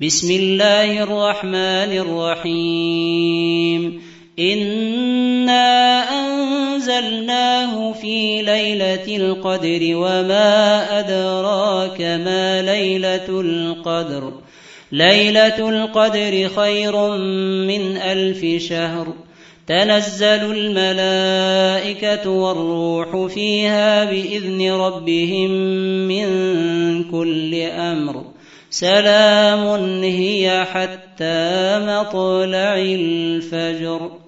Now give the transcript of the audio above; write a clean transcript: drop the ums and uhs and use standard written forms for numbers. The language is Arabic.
بسم الله الرحمن الرحيم إنا أنزلناه في ليلة القدر وما أدراك ما ليلة القدر ليلة القدر خير من 1000 شهر تنزل الملائكة والروح فيها بإذن ربهم من كل أمر سلام هي حتى مطلع الفجر